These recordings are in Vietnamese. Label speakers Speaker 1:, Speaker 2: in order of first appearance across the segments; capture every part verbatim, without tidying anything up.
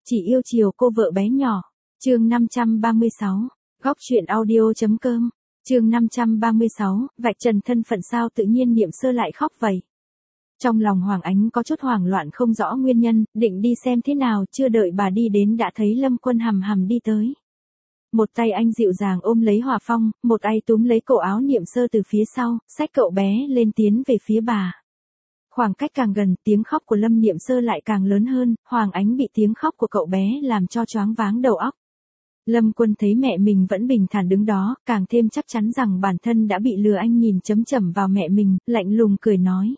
Speaker 1: Chỉ yêu chiều cô vợ bé nhỏ. Chương năm trăm ba mươi sáu. Góc truyện audio.com. Chương năm trăm ba mươi sáu, vạch trần thân phận sao tự nhiên Niệm Sơ lại khóc vậy. Trong lòng Hoàng Ánh có chút hoảng loạn không rõ nguyên nhân, định đi xem thế nào, chưa đợi bà đi đến đã thấy Lâm Quân hầm hầm đi tới. Một tay anh dịu dàng ôm lấy Hòa Phong, một tay túm lấy cổ áo Niệm Sơ từ phía sau, xách cậu bé lên tiến về phía bà. Khoảng cách càng gần, tiếng khóc của Lâm Niệm Sơ lại càng lớn hơn, Hoàng Ánh bị tiếng khóc của cậu bé làm cho choáng váng đầu óc. Lâm Quân thấy mẹ mình vẫn bình thản đứng đó, càng thêm chắc chắn rằng bản thân đã bị lừa, anh nhìn chấm chầm vào mẹ mình, lạnh lùng cười nói.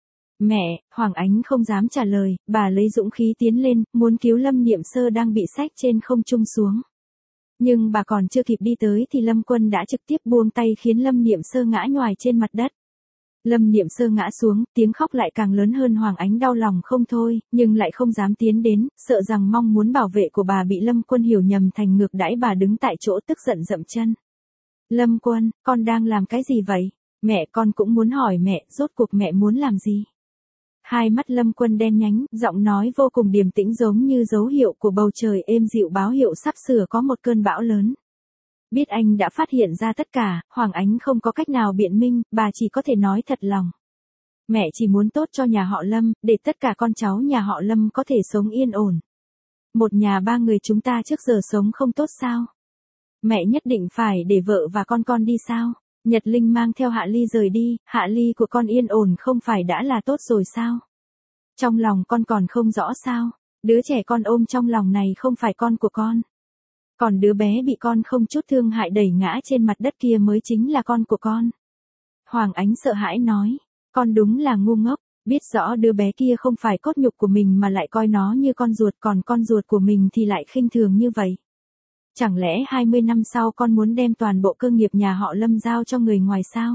Speaker 1: Mẹ, Hoàng Ánh không dám trả lời, bà lấy dũng khí tiến lên, muốn cứu Lâm Niệm Sơ đang bị xách trên không trung xuống. Nhưng bà còn chưa kịp đi tới thì Lâm Quân đã trực tiếp buông tay khiến Lâm Niệm Sơ ngã nhoài trên mặt đất. Lâm Niệm Sơ ngã xuống, tiếng khóc lại càng lớn hơn, Hoàng Ánh đau lòng không thôi, nhưng lại không dám tiến đến, sợ rằng mong muốn bảo vệ của bà bị Lâm Quân hiểu nhầm thành ngược đãi bà, đứng tại chỗ tức giận dậm chân. Lâm Quân, con đang làm cái gì vậy? Mẹ, con cũng muốn hỏi mẹ, rốt cuộc mẹ muốn làm gì? Hai mắt Lâm Quân đen nhánh, giọng nói vô cùng điềm tĩnh giống như dấu hiệu của bầu trời êm dịu báo hiệu sắp sửa có một cơn bão lớn. Biết anh đã phát hiện ra tất cả, Hoàng Ánh không có cách nào biện minh, bà chỉ có thể nói thật lòng. Mẹ chỉ muốn tốt cho nhà họ Lâm, để tất cả con cháu nhà họ Lâm có thể sống yên ổn. Một nhà ba người chúng ta trước giờ sống không tốt sao? Mẹ nhất định phải để vợ và con con đi sao? Nhật Linh mang theo Hạ Ly rời đi, Hạ Ly của con yên ổn không phải đã là tốt rồi sao? Trong lòng con còn không rõ sao? Đứa trẻ con ôm trong lòng này không phải con của con. Còn đứa bé bị con không chút thương hại đẩy ngã trên mặt đất kia mới chính là con của con. Hoàng Ánh sợ hãi nói, con đúng là ngu ngốc, biết rõ đứa bé kia không phải cốt nhục của mình mà lại coi nó như con ruột, còn con ruột của mình thì lại khinh thường như vậy. Chẳng lẽ hai mươi năm sau con muốn đem toàn bộ cơ nghiệp nhà họ Lâm giao cho người ngoài sao?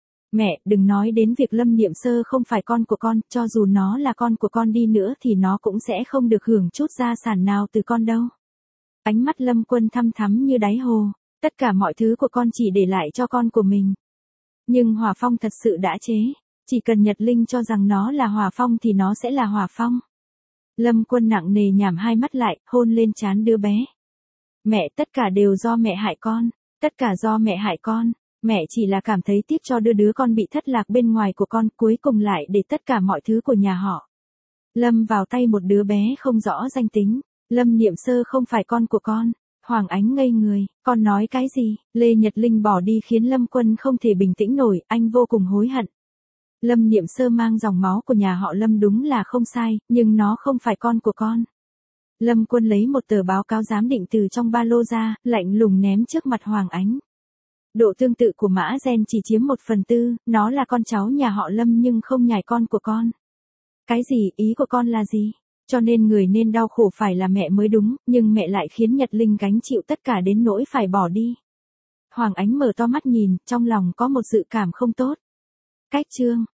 Speaker 1: Mẹ, đừng nói đến việc Lâm Niệm Sơ không phải con của con, cho dù nó là con của con đi nữa thì nó cũng sẽ không được hưởng chút gia sản nào từ con đâu. Ánh mắt Lâm Quân thăm thắm như đáy hồ, tất cả mọi thứ của con chỉ để lại cho con của mình. Nhưng Hòa Phong thật sự đã chế, chỉ cần Nhật Linh cho rằng nó là Hòa Phong thì nó sẽ là Hòa Phong. Lâm Quân nặng nề nhắm hai mắt lại, hôn lên trán đứa bé. Mẹ, tất cả đều do mẹ hại con, tất cả do mẹ hại con, mẹ chỉ là cảm thấy tiếc cho đứa đứa con bị thất lạc bên ngoài của con, cuối cùng lại để tất cả mọi thứ của nhà họ Lâm vào tay một đứa bé không rõ danh tính. Lâm Niệm Sơ không phải con của con. Hoàng Ánh ngây người, con nói cái gì? Lê Nhật Linh bỏ đi khiến Lâm Quân không thể bình tĩnh nổi, anh vô cùng hối hận. Lâm Niệm Sơ mang dòng máu của nhà họ Lâm đúng là không sai, nhưng nó không phải con của con. Lâm Quân lấy một tờ báo cáo giám định từ trong ba lô ra, lạnh lùng ném trước mặt Hoàng Ánh. Độ tương tự của mã gen chỉ chiếm một phần tư, nó là con cháu nhà họ Lâm nhưng không nhài con của con. Cái gì, ý của con là gì? Cho nên người nên đau khổ phải là mẹ mới đúng, nhưng mẹ lại khiến Nhật Linh gánh chịu tất cả đến nỗi phải bỏ đi. Hoàng Ánh mở to mắt nhìn, trong lòng có một dự cảm không tốt. Cách chương.